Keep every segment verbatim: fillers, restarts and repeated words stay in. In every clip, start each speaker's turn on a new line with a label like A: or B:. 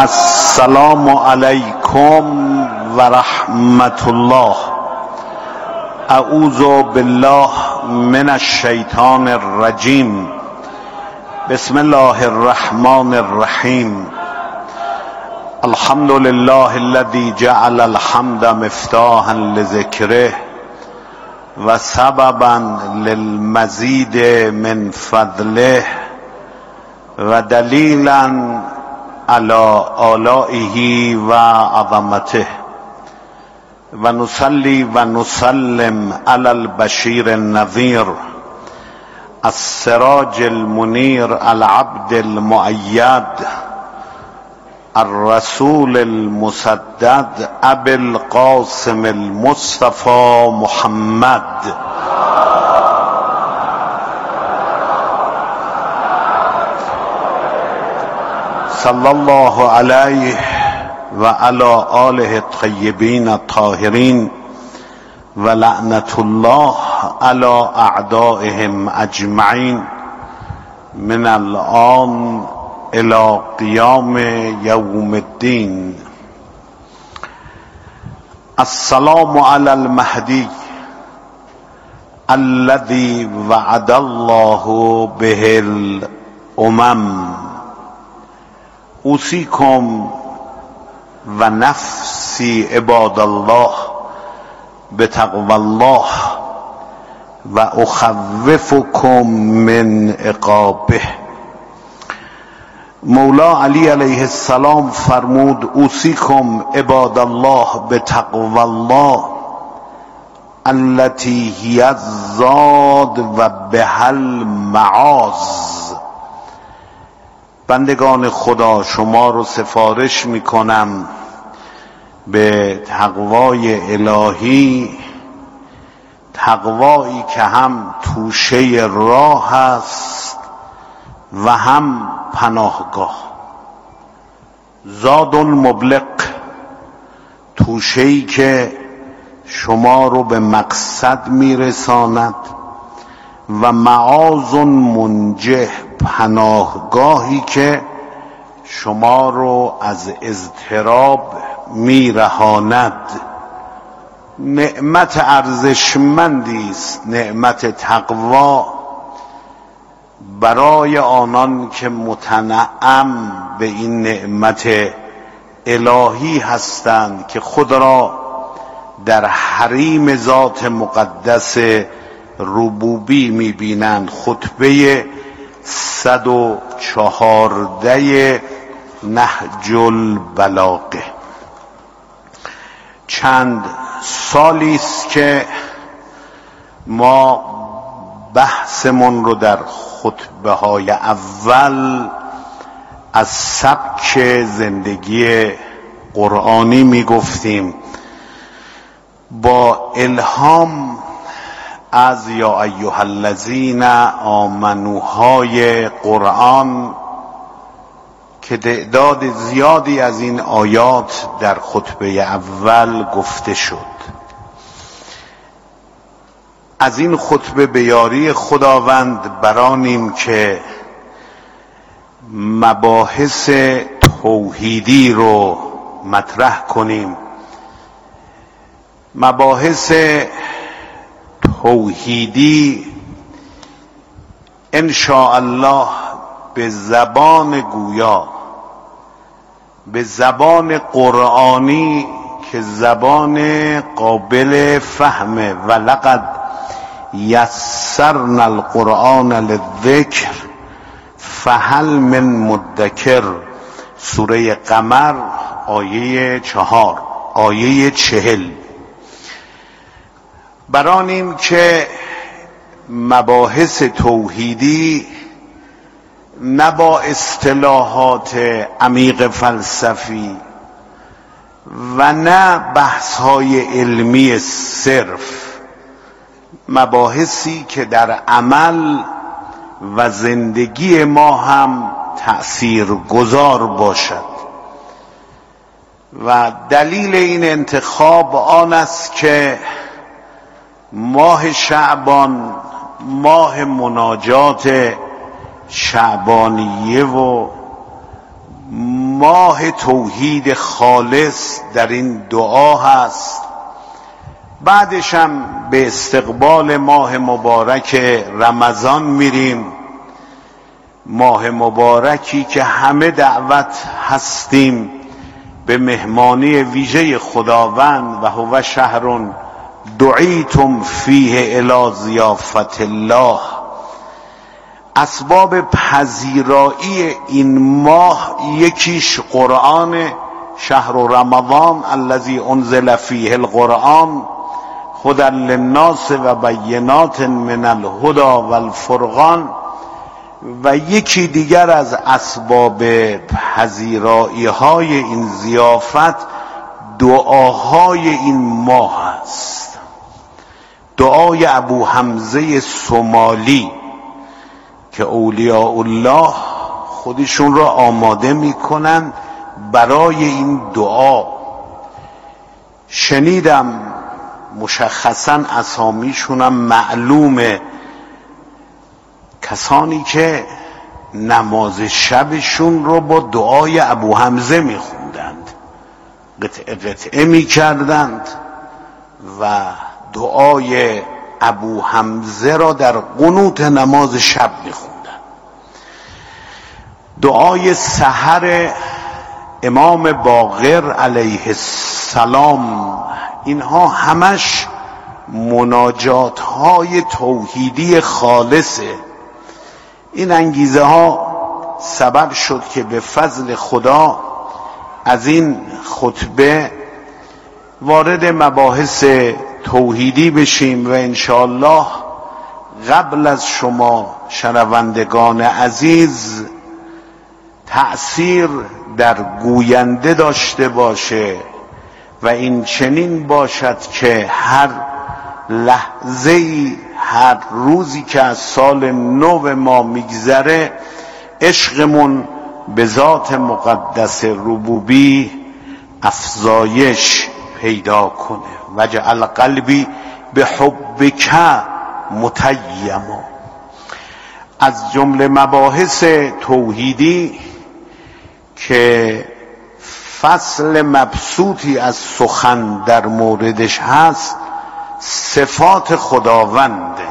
A: السلام علیکم و رحمت الله. اعوذ بالله من الشیطان الرجیم. بسم الله الرحمن الرحیم. الحمد لله الذي جعل الحمد مفتاحا لذکره و سببا للمزید من فضله و دلیلا على آلائه و عظمته و نصلي و نسلم على البشیر النذیر السراج المنیر العبد المؤید الرسول المسدد ابي القاسم المصطفى محمد صلی الله علیه و علی آله الطیبین الطاهرین و لعنت الله علی اعدائهم اجمعین من الآن الى قیام یوم الدین. السلام علی المهدی الذي وعد الله به الامم. اوصیکم و نفسی عباد الله بتقوی الله و اخوفکم من عقابه. مولا علی علیه السلام فرمود اوصیکم عباد الله بتقوی الله التي هی الزاد و بها المعاذ. بندگان خدا، شما رو سفارش میکنم به تقوای الهی، تقوایی که هم توشه راه است و هم پناهگاه. زاد مبلغ، توشه‌ای که شما رو به مقصد میرساند، و معاذ منجه، پناهگاهی که شما رو از اضطراب میرهاند. نعمت ارزشمندی است نعمت تقوا برای آنان که متنعم به این نعمت الهی هستند که خود را در حریم ذات مقدس ربوبی میبینند. خطبه صد و چهارده نهج البلاغه. چند سالی است که ما بحثمون رو در خطبه های اول از سبک زندگی قرآنی میگفتیم با الهام از یا ایها الذین آمنوهای قرآن که تعداد زیادی از این آیات در خطبه اول گفته شد. از این خطبه به یاری خداوند برانیم که مباحث توحیدی رو مطرح کنیم. مباحث توحیدی ان شاء الله به زبان گویا، به زبان قرآنی که زبان قابل فهمه، و لقد یسرنا القرآن للذکر فهل من مدکر. سوره قمر آیه چهار آیه چهل. برانیم که مباحث توحیدی نه با اصطلاحات عمیق فلسفی و نه بحث‌های علمی صرف، مباحثی که در عمل و زندگی ما هم تأثیرگذار باشد. و دلیل این انتخاب آن است که ماه شعبان ماه مناجات شعبانیه و ماه توحید خالص در این دعا هست. بعدش هم به استقبال ماه مبارک رمضان میریم، ماه مبارکی که همه دعوت هستیم به مهمانی ویژه خداوند و هو شهر دعیتم فیه الی ضیافت الله. اسباب پذیرایی این ماه یکیش قرآن، شهر رمضان الذی انزل فیه القرآن هدی للناس و بینات من الهدی والفرقان. و یکی دیگر از اسباب پذیرایی های این ضیافت دعاهای این ماه است. دعای ابو حمزه سومالی که اولیاء الله خودشون را آماده میکنن برای این دعا. شنیدم مشخصا اسامیشونم معلومه، کسانی که نماز شبشون رو با دعای ابو حمزه میخوندند، قطعه قطعه میکردند و دعای ابو حمزه را در قنوت نماز شب میخوندند. دعای سحر امام باقر علیه السلام، اینها همش مناجات های توحیدی خالصه. این انگیزه ها سبب شد که به فضل خدا از این خطبه وارد مباحث توحیدی بشیم و انشاءالله قبل از شما شنوندگان عزیز تأثیر در گوینده داشته باشه و این چنین باشد که هر لحظه‌ای، هر روزی که از سال نو ما میگذره عشقمون به ذات مقدس ربوبی افزایش پیدا کنه. وجعل قلبی به حبک متیما. از جمله مباحث توحیدی که فصل مبسوطی از سخن در موردش هست صفات خداونده.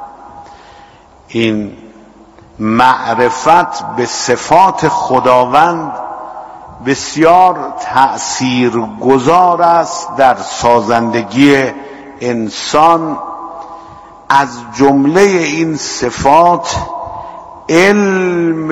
A: این معرفت به صفات خداوند بسیار تأثیرگذار است در سازندگی انسان. از جمله این صفات علم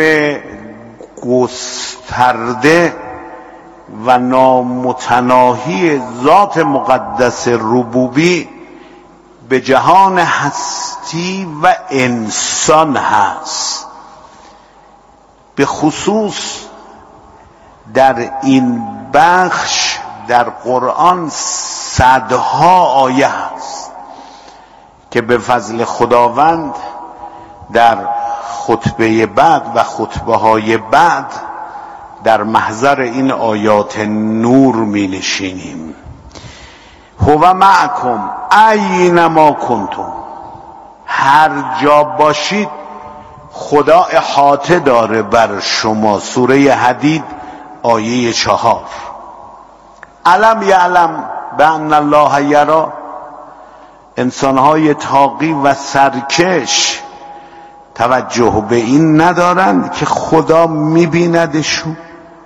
A: گسترده و نامتناهی ذات مقدس ربوبی به جهان هستی و انسان هست. به خصوص در این بخش در قرآن صدها آیه هست که به فضل خداوند در خطبه بعد و خطبه های بعد در محضر این آیات نور می نشینیم. هو معکم اینما کنتم، هر جا باشید خدا احاطه داره بر شما. سوره حدید آیه چهار. علم یعلم بأن الله یری، انسانهای تاقی و سرکش توجه به این ندارند که خدا میبیندشون.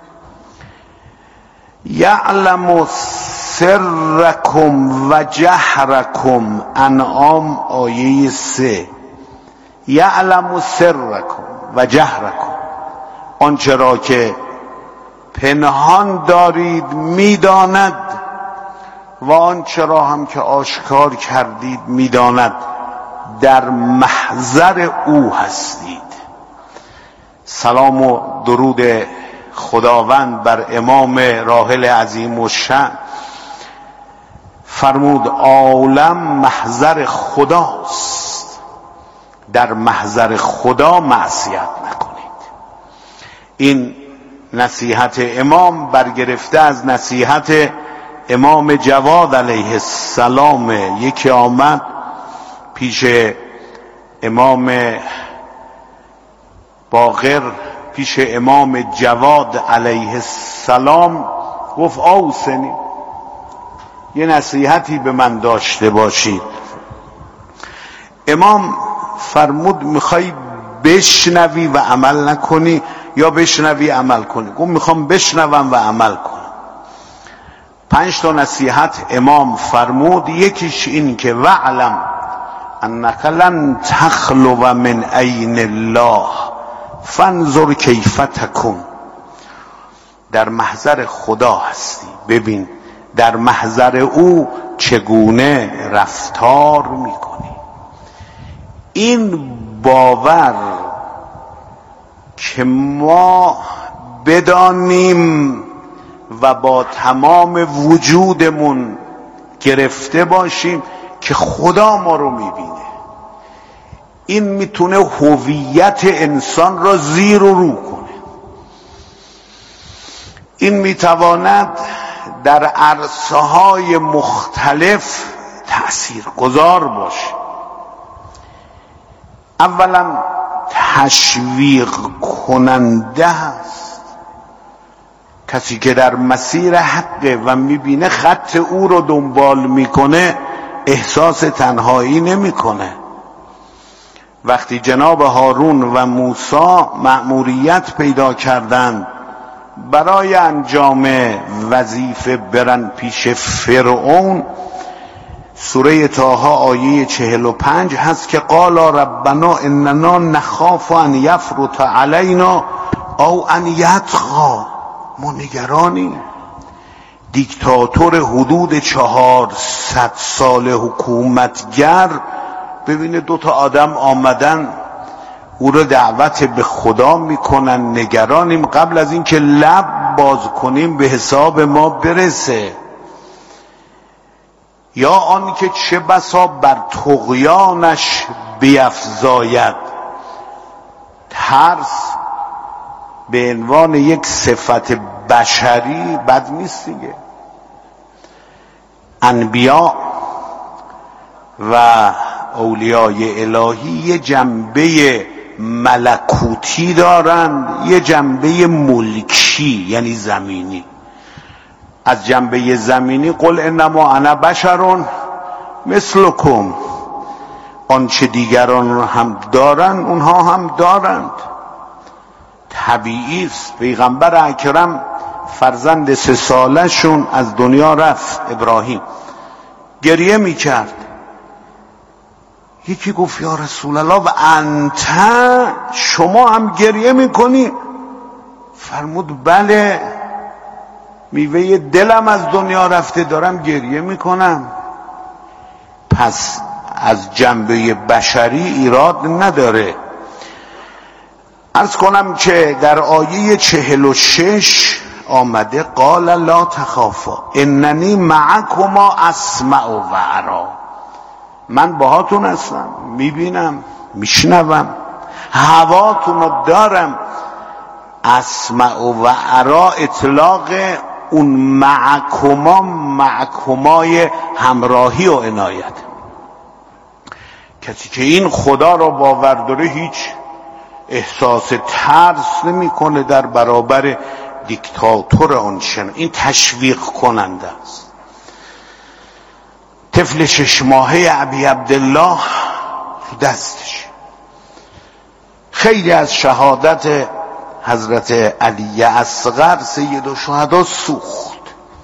A: یعلم سرکم و جهرکم، انعام آیه سه. یعلم سرکم و جهرکم، آنچه را که پنهان دارید میداند و آنچه را هم که آشکار کردید میداند. در محضر او هستید. سلام و درود خداوند بر امام راحل عظیم الشأن. فرمود عالم محضر خداست، در محضر خدا معصیت نکنید. این نصیحت امام برگرفته از نصیحت امام جواد علیه السلام. یکی آمد پیش امام باقر پیش امام جواد علیه السلام گفت اوصنی، یه نصیحتی به من داشته باشید. امام فرمود میخوای بشنوی و عمل نکنی یا بشنوی عمل کنی؟ گفت میخوام بشنوم و عمل کنم. پنج تا نصیحت امام فرمود. یکیش این که وعلم انک لن تخلو من عین الله فانظر کیف تکون. در محضر خدا هستی، ببین در محضر او چگونه رفتار میکنی. این باور که ما بدانیم و با تمام وجودمون گرفته باشیم که خدا ما رو میبینه، این میتونه هویت انسان را زیر و رو کنه. این میتواند در عرصه‌های مختلف تأثیر گذار باشه. اولا تشویق کننده است. کسی که در مسیر حقه و میبینه خط او رو دنبال میکنه احساس تنهایی نمیکنه. وقتی جناب هارون و موسی مأموریت پیدا کردند برای انجام وظیفه برن پیش فرعون، سوره طه آیه چهل و پنج هست که قال ربنا اننا نخاف ان یفرط علینا او ان یطغی. ما نگرانیم دیکتاتور حدود چهارصد سال حکومتگر ببینه دو تا آدم آمدن او رو دعوت به خدا میکنن، نگرانیم قبل از اینکه لب باز کنیم به حساب ما برسه. یا آن که چه بسا بر طغیانش بیفزاید. ترس به عنوان یک صفت بشری بد نیست دیگه. انبیا و اولیای الهی یه جنبه ملکوتی دارن، یه جنبه ملکی یعنی زمینی. از جنبه زمینی قل انما انا بشر مثلکم، آنچه دیگران هم دارن اونها هم دارند. طبیعی است. پیغمبر اکرم فرزند سه ساله شون از دنیا رفت، ابراهیم گریه میکرد. یکی گفت یا رسول الله و انت، شما هم گریه میکنی؟ فرمود بله، میوه دلم از دنیا رفته دارم گریه میکنم. پس از جنبه بشری ایراد نداره. عرض کنم که در آیه چهل و شش آمده قال لا تخافا اننی معکما اسمع و ارا. من باهاتون هستم، میبینم میشنوم، هواتون رو دارم. اسمع و ارا اطلاق اون معکما معکمای همراهی و عنایت. کسی که این خدا رو باور داره هیچ احساس ترس نمیکنه در برابر دیکتاتور آنچنان. این تشویق کننده است. طفل شش ماهه ابی عبدالله دستش خیلی از شهادت حضرت علی اصغر سید الشهدا سوخت.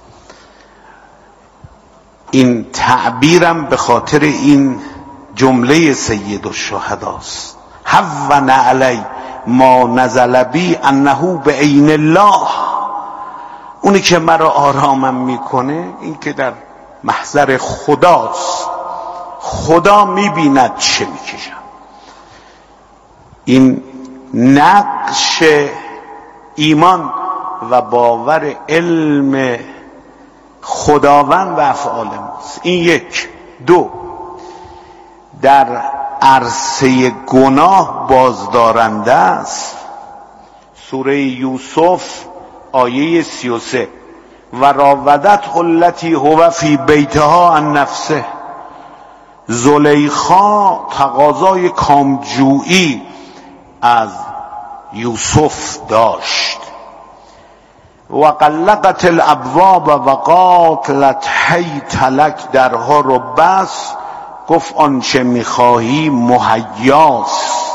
A: این تعبیرم به خاطر این جمله سید الشهداست: هون علی ما نزل بی انه به عین الله. اونی که مرا آرامم میکنه این که در محضر خداست، خدا میبیند چه میکشم. این نقش ایمان و باور علم خداوند و افعال ماست. این یک. دو، در عرصه گناه بازدارنده است. سوره یوسف آیه سی و سه و راودت التی هو فی بیتها عن نفسه. زلیخا تقاضای کامجویی از یوسف داشت. و قلقت الابواب و قاتلت حیت لک، درها رو بس، گفت آنچه میخواهی مهیاست.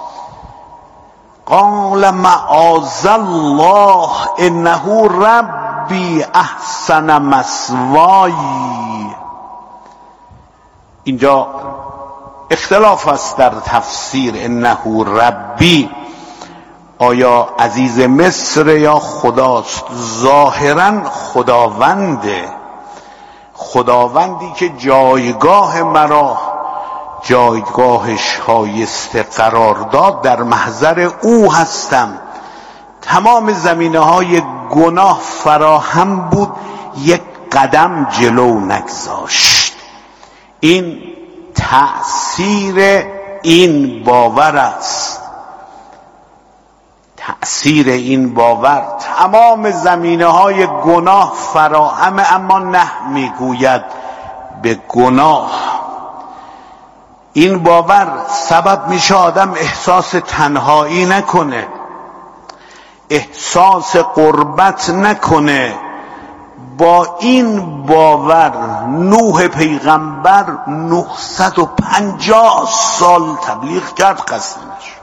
A: قال معاذ الله انه ربی احسن مثوای. اینجا اختلاف است در تفسیر انه ربی، آیا عزیز مصر یا خداست؟ ظاهرا خداونده، خداوندی که جایگاه مرا جایگاه شایسته قرار داد، در محضر او هستم. تمام زمینه های گناه فراهم بود، یک قدم جلو نگذاشت. این تأثیر این باور است، تأثیر این باور. تمام زمینه های گناه فراهم، اما نه میگوید به گناه. این باور سبب میشه آدم احساس تنهایی نکنه، احساس غربت نکنه. با این باور نوح پیغمبر نهصد و پنجاه سال تبلیغ کرد، خسته نشد.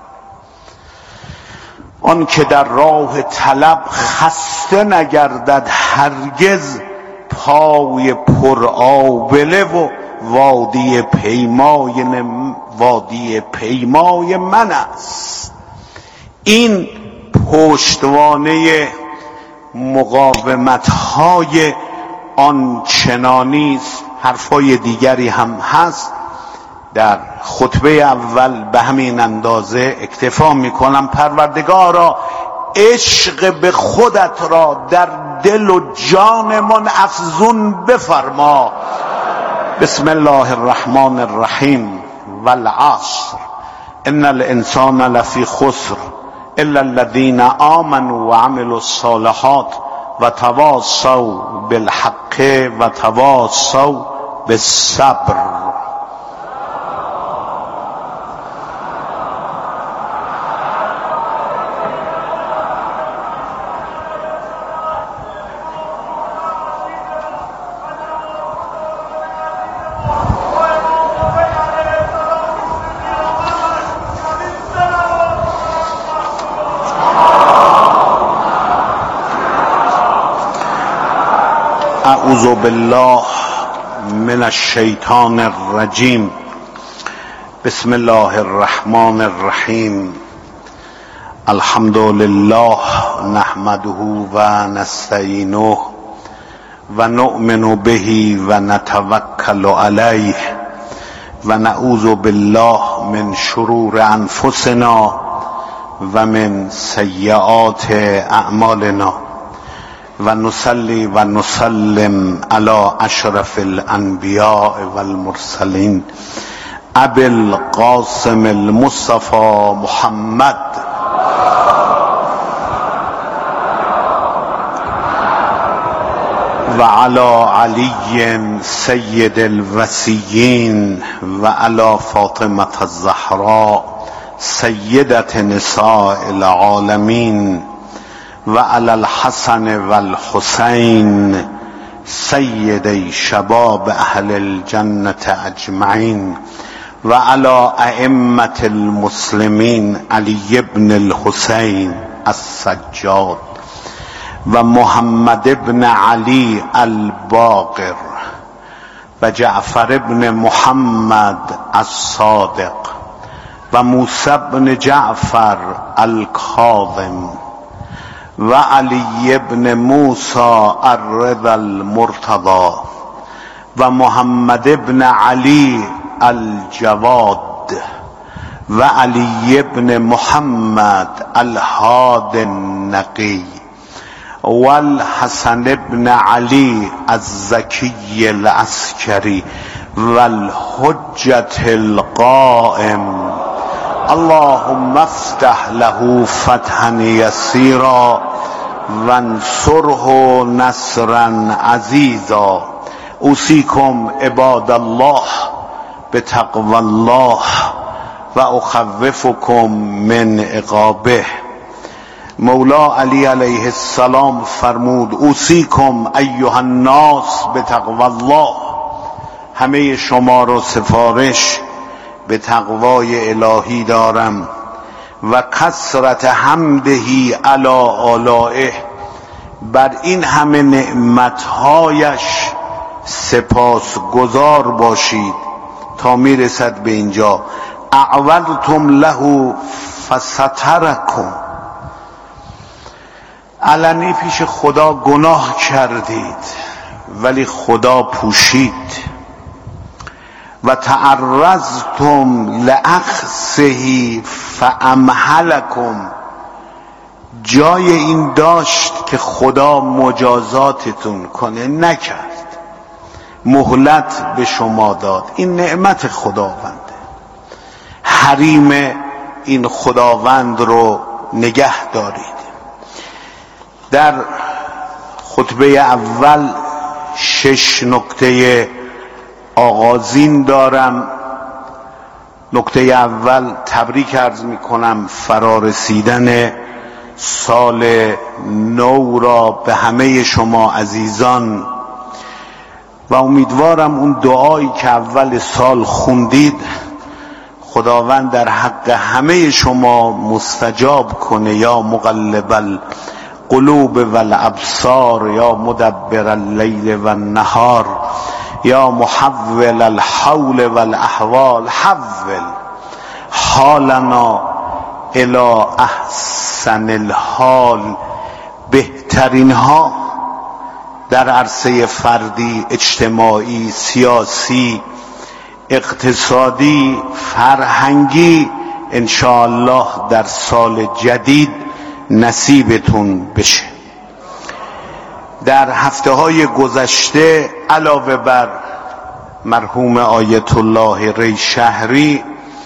A: آن که در راه طلب خسته نگردد هرگز، پای پر آبله و وادی پیمای وادی پیمای من است. این پشتوانه مقاومت های آن چنانی است. حرفای دیگری هم هست، در خطبه اول به همین اندازه اکتفا میکنم. پروردگارا عشق به خودت را در دل و جانمان افزون بفرما. بسم الله الرحمن الرحیم. والعصر ان الانسان لفی خسر الا الذين آمنوا وعملوا الصالحات وتواصوا بالحق وتواصوا بالصبر. اعوذ بالله من الشیطان الرجیم. بسم الله الرحمن الرحیم. الحمد لله نحمده و نستعینه و نؤمن به و نتوکل علیه و نعوذ بالله من شرور انفسنا و من سیئات اعمالنا و نصلی و نسلم علی اشرف الانبیاء والمرسلین ابی القاسم المصطفى محمد و علی علی سید الوصیین و علی فاطمه الزهراء سیدة نساء العالمین و علی الحسن و الحسین سیدی شباب اهل الجنة اجمعین و علی ائمة المسلمین علی بن الحسین السجاد و محمد بن علی الباقر و جعفر بن محمد الصادق و موسی بن جعفر الکاظم و علی بن موسی الرضا المرتضی و محمد بن علی الجواد و علی بن محمد الهادی النقی و الحسن بن علی الزکی العسکری و الحجة القائم. اللهم افتح له فتحا یسیرا وانصره نصرا عزیزا. اوصیکم عباد الله بتقوی الله و اخوفکم من عقابه. مولا علی علیه السلام فرمود اوصیکم ایها الناس بتقوی الله، همه شما را سفارش به تقوای الهی دارم و کثرت حمدهی علی آلائه، بر این همه نعمتهایش سپاس گزار باشید تا میرسد به اینجا اعوذتم له فسترکم، علنی پیش خدا گناه کردید ولی خدا پوشید، و تعرضتم لأخذه فامهلکم، جای این داشت که خدا مجازاتتون کنه نکرد، مهلت به شما داد. این نعمت خداونده، حریم این خداوند رو نگه دارید. در خطبه اول شش نکته آغازین دارم. نکته اول تبریک عرض می کنم فرارسیدن سال نو را به همه شما عزیزان و امیدوارم اون دعایی که اول سال خوندید خداوند در حق همه شما مستجاب کنه. یا مقلب القلوب والابصار، یا مدبر اللیل والنهار، یا محول الحول والاحوال، حول حالنا الی احسن الحال. بهترین ها در عرصه فردی، اجتماعی، سیاسی، اقتصادی، فرهنگی انشاءالله در سال جدید نصیبتون بشه. در هفته های گذشته علاوه بر مرحوم آیت الله ری شهری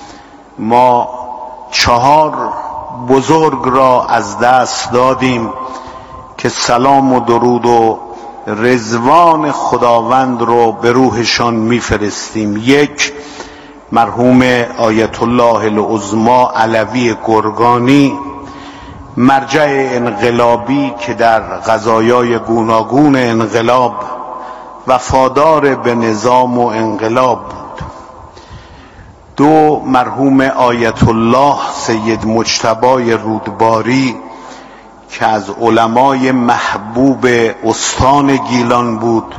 A: ما چهار بزرگ را از دست دادیم که سلام و درود و رضوان خداوند رو به روحشان میفرستیم. یک، مرحوم آیت الله العظمی علوی گرگانی، مرجع انقلابی که در قضایای گوناگون انقلاب وفادار به نظام و انقلاب بود. دو، مرحوم آیت الله سید مجتبی رودباری که از علمای محبوب استان گیلان بود،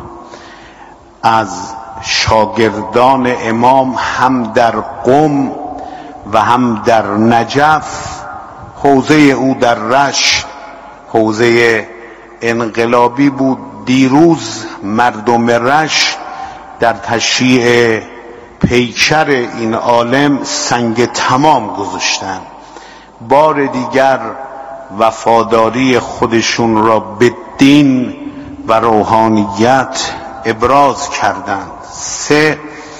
A: از شاگردان امام هم در قم و هم در نجف. حوزه او در رشت حوزه انقلابی بود. دیروز مردم رشت در تشییع پیکر این عالم سنگ تمام گذاشتند. بار دیگر وفاداری خودشون را به دین و روحانیت ابراز کردند. سه،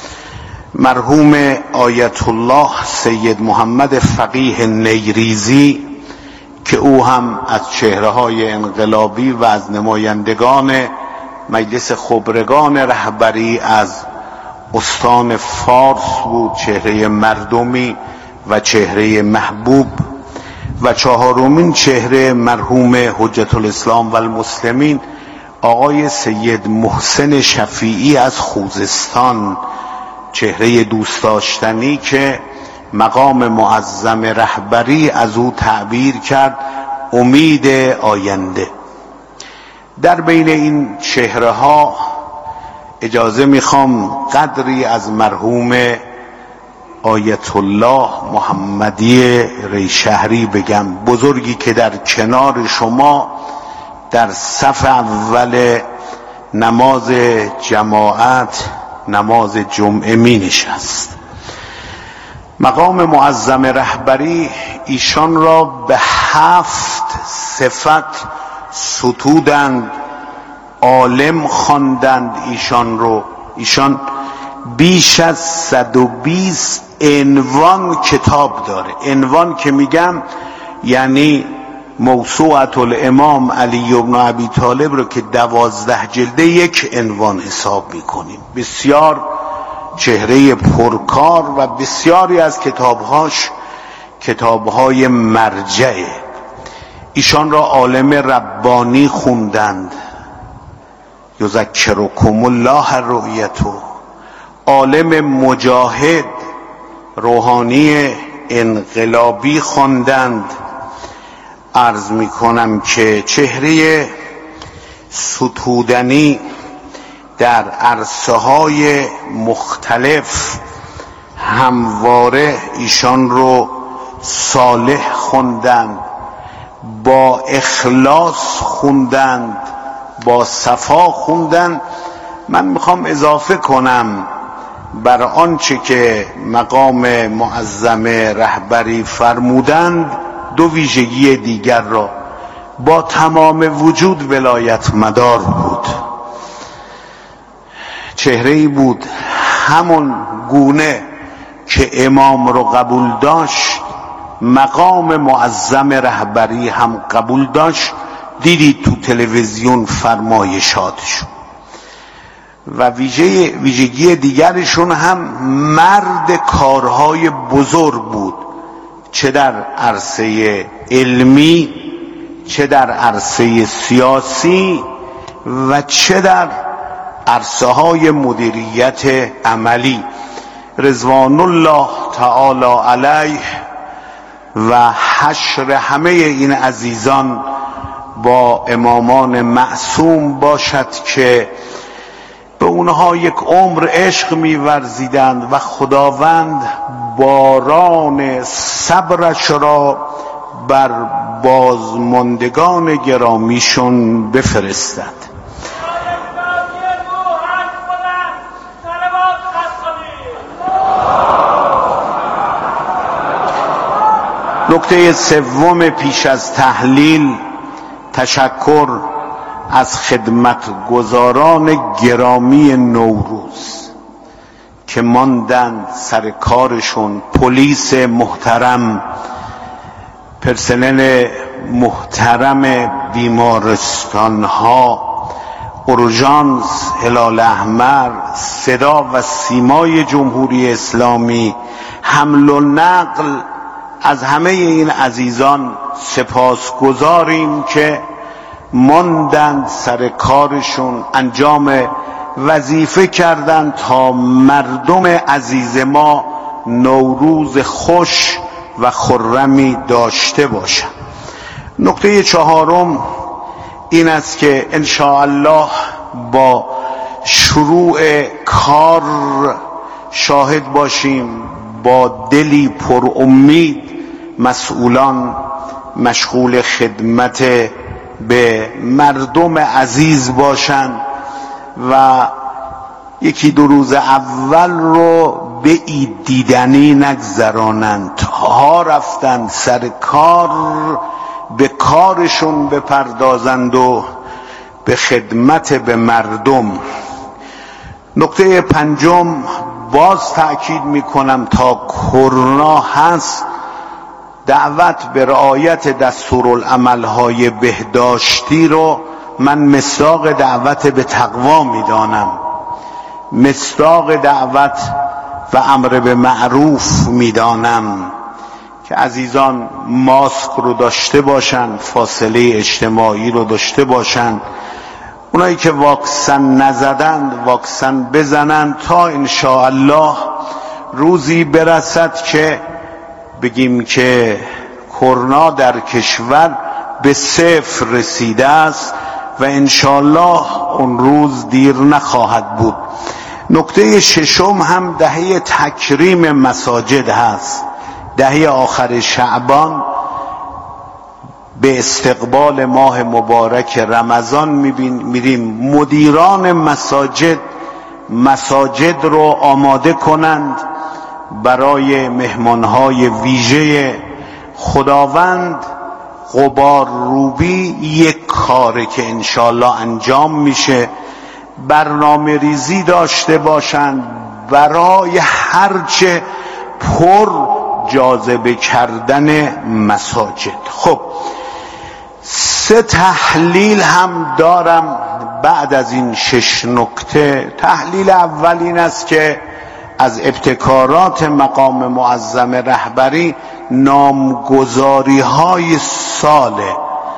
A: مرحوم آیت الله سید محمد فقیه نیریزی که او هم از چهره‌های انقلابی و از نمایندگان مجلس خبرگان رهبری از استان فارس بود، چهره مردمی و چهره محبوب. و چهارمین چهره مرحوم حجت الاسلام و المسلمین آقای سید محسن شفیعی از خوزستان، چهره دوست داشتنی که مقام معظم رهبری از او تعبیر کرد امید آینده. در بین این چهره ها اجازه میخوام قدری از مرحوم آیت الله محمدی ری شهری بگم، بزرگی که در کنار شما در صف اول نماز جماعت نماز جمعه می نشست. مقام معظم رهبری ایشان را به هفت صفت ستودند، عالم خواندند ایشان رو. ایشان بیش از صد و بیست عنوان کتاب داره. عنوان که میگم یعنی موسوعة الامام علی بن ابی طالب رو که دوازده جلده یک عنوان حساب میکنیم. بسیار چهره پرکار و بسیاری از کتابهاش کتابهای مرجعه. ایشان را عالم ربانی خوندند، یذکرکم الله رؤیته، عالم مجاهد روحانی انقلابی خواندند. عرض می کنم که چهره ستودنی در عرصه های مختلف همواره ایشان رو صالح خوندند، با اخلاص خوندند، با صفا خوندند. من میخوام اضافه کنم بر آنچه که مقام معظم رهبری فرمودند دو ویژگی دیگر را. با تمام وجود ولایت مدار بود، چهره‌ای بود همون گونه که امام رو قبول داشت مقام معظم رهبری هم قبول داشت. دیدید تو تلویزیون فرمایشاتشون. و ویژه ویژگی دیگرشون هم مرد کارهای بزرگ بود، چه در عرصه علمی، چه در عرصه سیاسی و چه در عرصه های مدیریت عملی. رضوان الله تعالی علیه و حشر همه این عزیزان با امامان معصوم باشد که به اونها یک عمر عشق می‌ورزیدند و خداوند باران صبرش را بر بازماندگان گرامیشون بفرستد. نکته سوم پیش از تحلیل، تشکر از خدمتگزاران گرامی نوروز که ماندند سر کارشون. پلیس محترم، پرسنل محترم بیمارستان ها، اورژانس، هلال احمر، صدا و سیمای جمهوری اسلامی، حمل و نقل، از همه این عزیزان سپاسگزاریم که ماندند سر کارشون، انجام وظیفه کردند تا مردم عزیز ما نوروز خوش و خرمی داشته باشند. نکته چهارم این است که ان شاء الله با شروع کار شاهد باشیم، با دلی پر امید مسئولان مشغول خدمت به مردم عزیز باشند و یکی دو روز اول رو به عید دیدنی نگذرانند، تا رفتن سر کار به کارشون بپردازند و به خدمت به مردم. نکته پنجم، باز تأکید میکنم تا کرونا هست دعوت به رعایت دستورالعمل‌های بهداشتی رو من مصداق دعوت به تقوا میدانم، مصداق دعوت و امر به معروف میدانم که عزیزان ماسک رو داشته باشن، فاصله اجتماعی رو داشته باشن، اونایی که واکسن نزدند واکسن بزنند تا انشاءالله روزی برسد که بگیم که کرونا در کشور به صفر رسیده است و انشاءالله اون روز دیر نخواهد بود. نکته ششم هم دهه تکریم مساجد هست. دهه آخر شعبان به استقبال ماه مبارک رمضان میریم، مدیران مساجد مساجد رو آماده کنند برای مهمانهای ویژه خداوند. غبار روبی یک کاره که انشالله انجام میشه، برنامه ریزی داشته باشند برای هرچه پر جاذبه کردن مساجد. خب سه تحلیل هم دارم بعد از این شش نکته. تحلیل اول این است که از ابتکارات مقام معظم رهبری نامگذاری های سال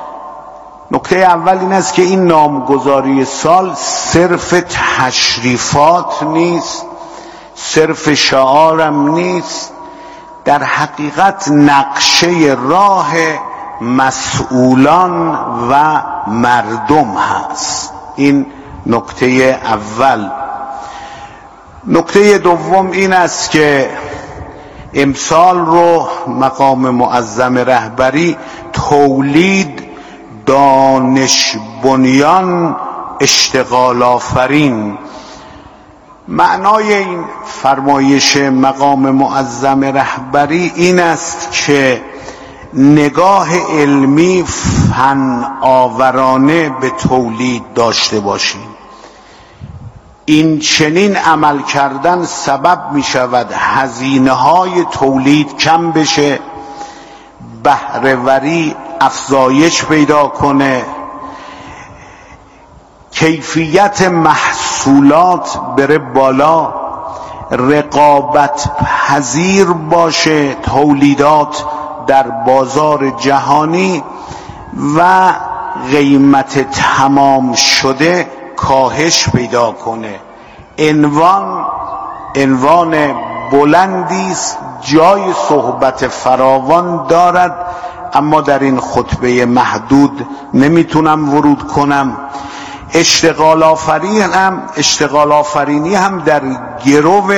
A: نکته اول این است که این نامگذاری سال صرف تشریفات نیست، صرف شعارم نیست، در حقیقت نقشه راه مسئولان و مردم هست. این نکته اول. نکته دوم این است که امسال رو مقام معظم رهبری تولید دانش بنیان اشتغال آفرین. معنای این فرمایش مقام معظم رهبری این است که نگاه علمی فن آورانه به تولید داشته باشیم. این چنین عمل کردن سبب می شود هزینه های تولید کم بشه، بهره‌وری افزایش پیدا کنه، کیفیت محصولات بره بالا، رقابت پذیر باشه تولیدات در بازار جهانی و قیمت تمام شده کاهش پیدا کنه. عنوان عنوان بلندی است، جای صحبت فراوان دارد، اما در این خطبه محدود نمیتونم ورود کنم. اشتغال آفرینی هم اشتغال آفرینی هم در گرو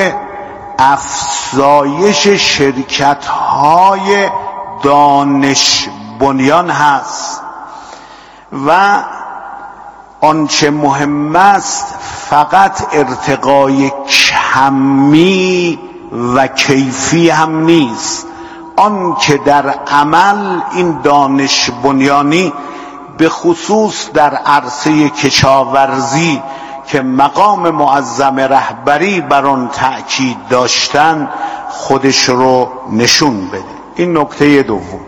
A: افزایش شرکت های دانش بنیان هست و آنچه مهم است فقط ارتقای کمی و کیفی هم نیست، آن که در عمل این دانش بنیانی به خصوص در عرصه کشاورزی که مقام معظم رهبری بر آن تأکید داشتن خودش رو نشون بده. این نکته دوم.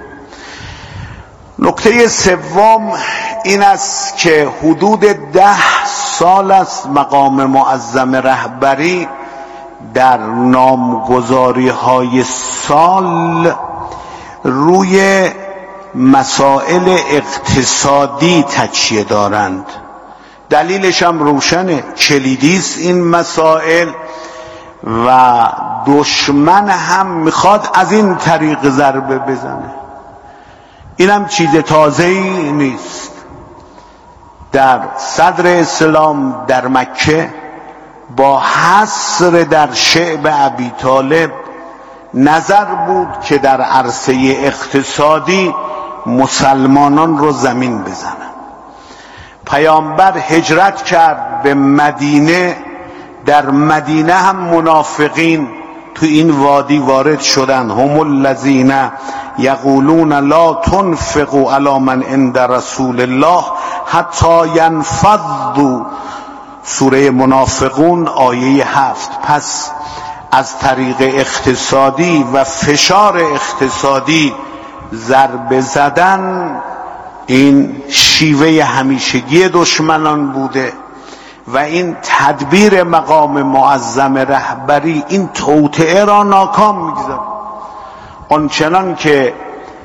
A: نکته سوم این است که حدود ده سال است مقام معظم رهبری در نامگذاری های سال روی مسائل اقتصادی تکیه دارند. دلیلش هم روشنه، کلیدی است این مسائل و دشمن هم میخواد از این طریق ضربه بزنه. اینم چیز تازه‌ای نیست. در صدر اسلام در مکه با حصر در شعب ابی طالب نظر بود که در عرصه اقتصادی مسلمانان رو زمین بزنن. پیامبر هجرت کرد به مدینه، در مدینه هم منافقین تو این وادی وارد شدن. هم الذین یقولون لا تنفقوا علی من عند رسول الله حتی ینفضوا. سوره منافقون آیه هفت. پس از طریق اقتصادی و فشار اقتصادی ضربه زدن این شیوه همیشگی دشمنان بوده و این تدبیر مقام معظم رهبری این توطئه را ناکام می‌گذارد. آنچنان که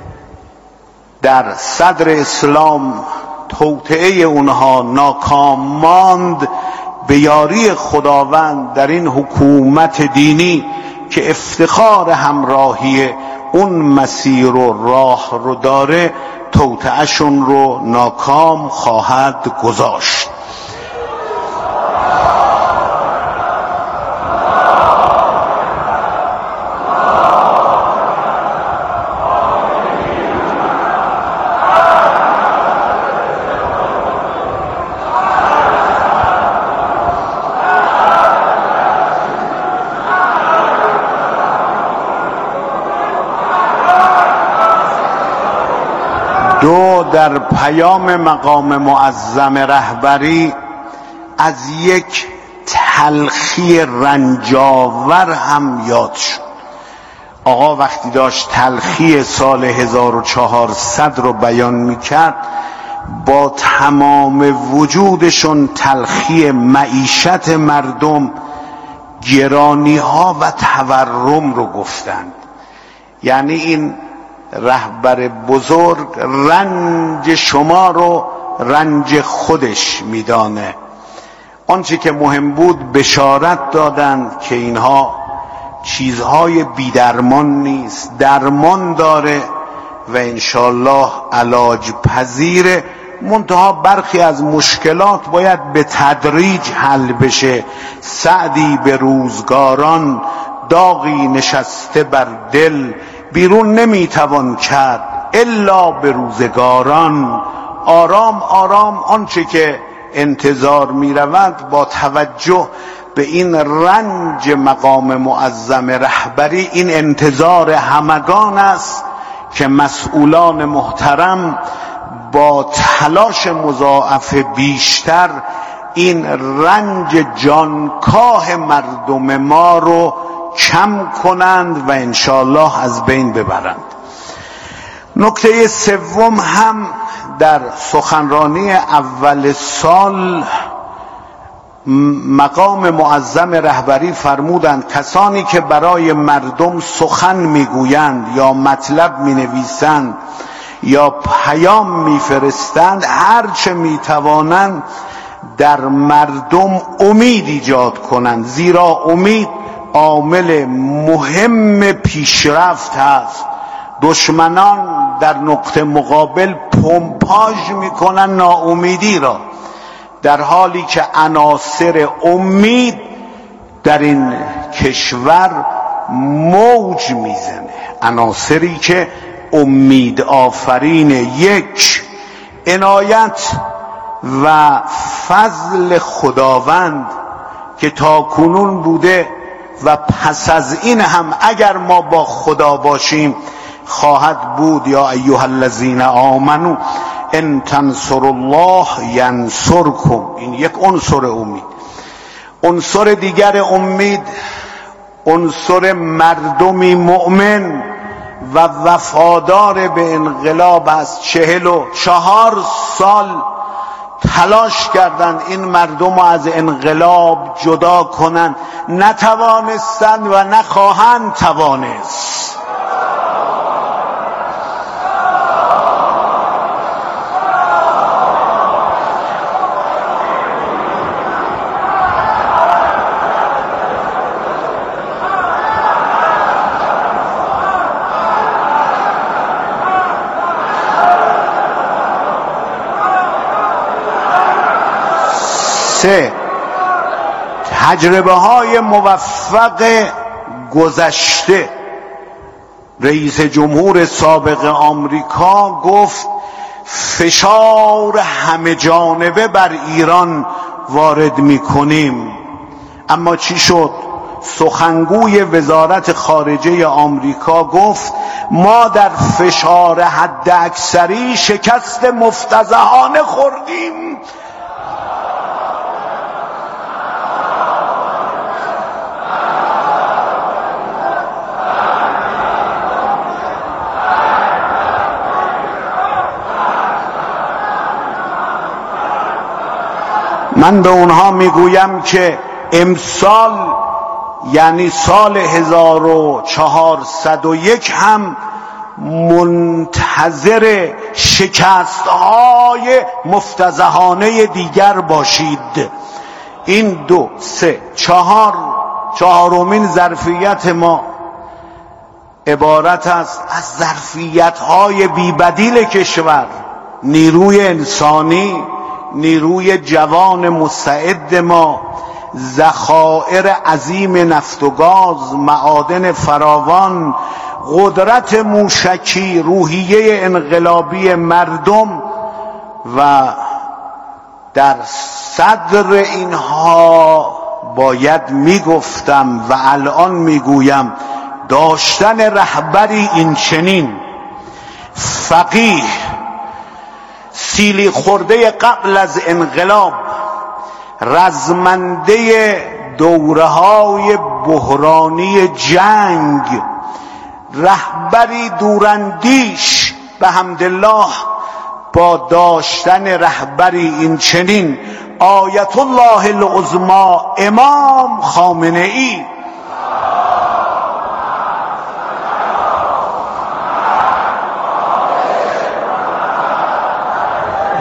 A: در صدر اسلام توطئه اونها ناکام ماند، به یاری خداوند در این حکومت دینی که افتخار همراهی اون مسیر و راه رو داره، توطئه‌شون رو ناکام خواهد گذاشت. دو، در پیام مقام معظم رهبری از یک تلخی رنجاور هم یاد شد. آقا وقتی داشت تلخی سال هزار و چهارصد رو بیان میکرد، با تمام وجودشون تلخی معیشت مردم، گرانی ها و تورم رو گفتند. یعنی این رهبر بزرگ رنج شما رو رنج خودش میدانه. آنچه که مهم بود بشارت دادند که اینها چیزهای بیدرمان نیست، درمان داره و انشالله علاج پذیره. منتها برخی از مشکلات باید به تدریج حل بشه. سعدی به روزگاران داغی نشسته بر دل، بیرون نمیتوان کرد الا به روزگاران. آرام آرام آنچه که انتظار میرود با توجه به این رنج مقام معظم رهبری، این انتظار همگان است که مسئولان محترم با تلاش مضاعف بیشتر این رنج جانکاه مردم ما رو کم کنند و انشالله از بین ببرند. نکته سوم هم در سخنرانی اول سال مقام معظم رهبری فرمودند کسانی که برای مردم سخن میگویند یا مطلب مینویسند یا پیام میفرستند، هرچه میتوانند در مردم امید ایجاد کنند، زیرا امید عامل مهم پیشرفت هست. دشمنان در نقطه مقابل پمپاژ میکنن ناامیدی را، در حالی که عناصر امید در این کشور موج میزنه. عناصری که امید آفرین: یک، عنایت و فضل خداوند که تا کنون بوده و پس از این هم اگر ما با خدا باشیم خواهد بود. یا ایها الذین آمنوا ان تنصروا الله ینصرکم. این یک عنصر امید. عنصر دیگر امید عنصر مردمی مؤمن و وفادار به انقلاب است. چهل و چهار سال تلاش کردند این مردم رو از انقلاب جدا کنند، نتوانستند و نخواهند توانست. سه، تجربه های موفق گذشته. رئیس جمهور سابق آمریکا گفت فشار همه جانبه بر ایران وارد می کنیم. اما چی شد؟ سخنگوی وزارت خارجه آمریکا گفت ما در فشار حد اکثری شکست مفتضحانه خوردیم. من به اونها میگویم که امسال یعنی سال هزار و چهارصد و یک هم منتظر شکست‌های مفتضحانه دیگر باشید. این دو، سه، چهار، چهارمین ظرفیت ما عبارت است از ظرفیت‌های بی‌بدیل کشور: نیروی انسانی، نیروی جوان مستعد ما، ذخایر عظیم نفت و گاز، معادن فراوان، قدرت موشکی، روحیه انقلابی مردم. و در صدر اینها باید میگفتم و الان میگویم داشتن رهبری این چنین فقیه، سیلی خورده قبل از انقلاب، رزمنده دوره‌های بحرانی جنگ، رهبری دوراندیش، به حمدالله با داشتن رهبری این چنین آیت الله العظمی امام خامنه ای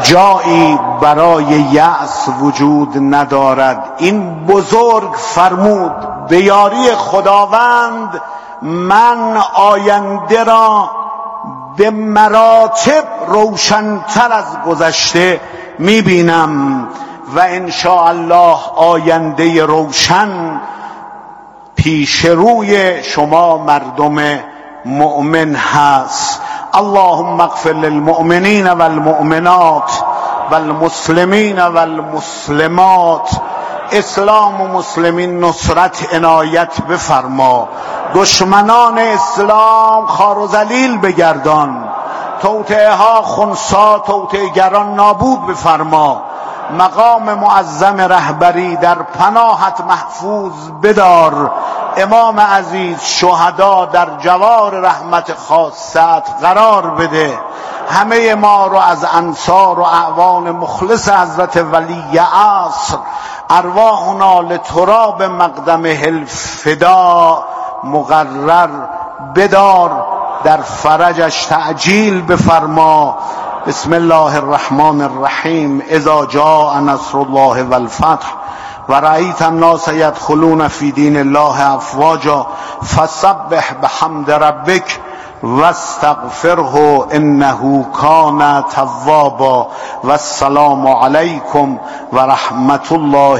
A: جایی برای یأس وجود ندارد. این بزرگ فرمود به یاری خداوند من آینده را به مراتب روشن‌تر از گذشته می‌بینم و انشاءالله آینده روشن پیش روی شما مردم مؤمن هست. اللهم اغفر للمؤمنین والمؤمنات والمسلمین والمسلمات. اسلام و مسلمین نصرت عنایت بفرما، دشمنان اسلام خار و ذلیل بگردان، توطئه ها خنثی توطئه گران نابود بفرما، مقام معظم رهبری در پناهت محفوظ بدار، امام عزیز شهدا در جوار رحمت خاصت قرار بده، همه ما رو از انصار و اعوان مخلص حضرت ولی عصر ارواحنا لتراب مقدمه الفدا مقرر بدار، در فرجش تعجیل بفرما. بسم الله الرحمن الرحیم. اذا جاء نصر الله والفتح و رأیت الناس يدخلون فی دین الله افواجا فسبح بحمد ربک واستغفره انه کان توابا. والسلام علیکم و رحمت الله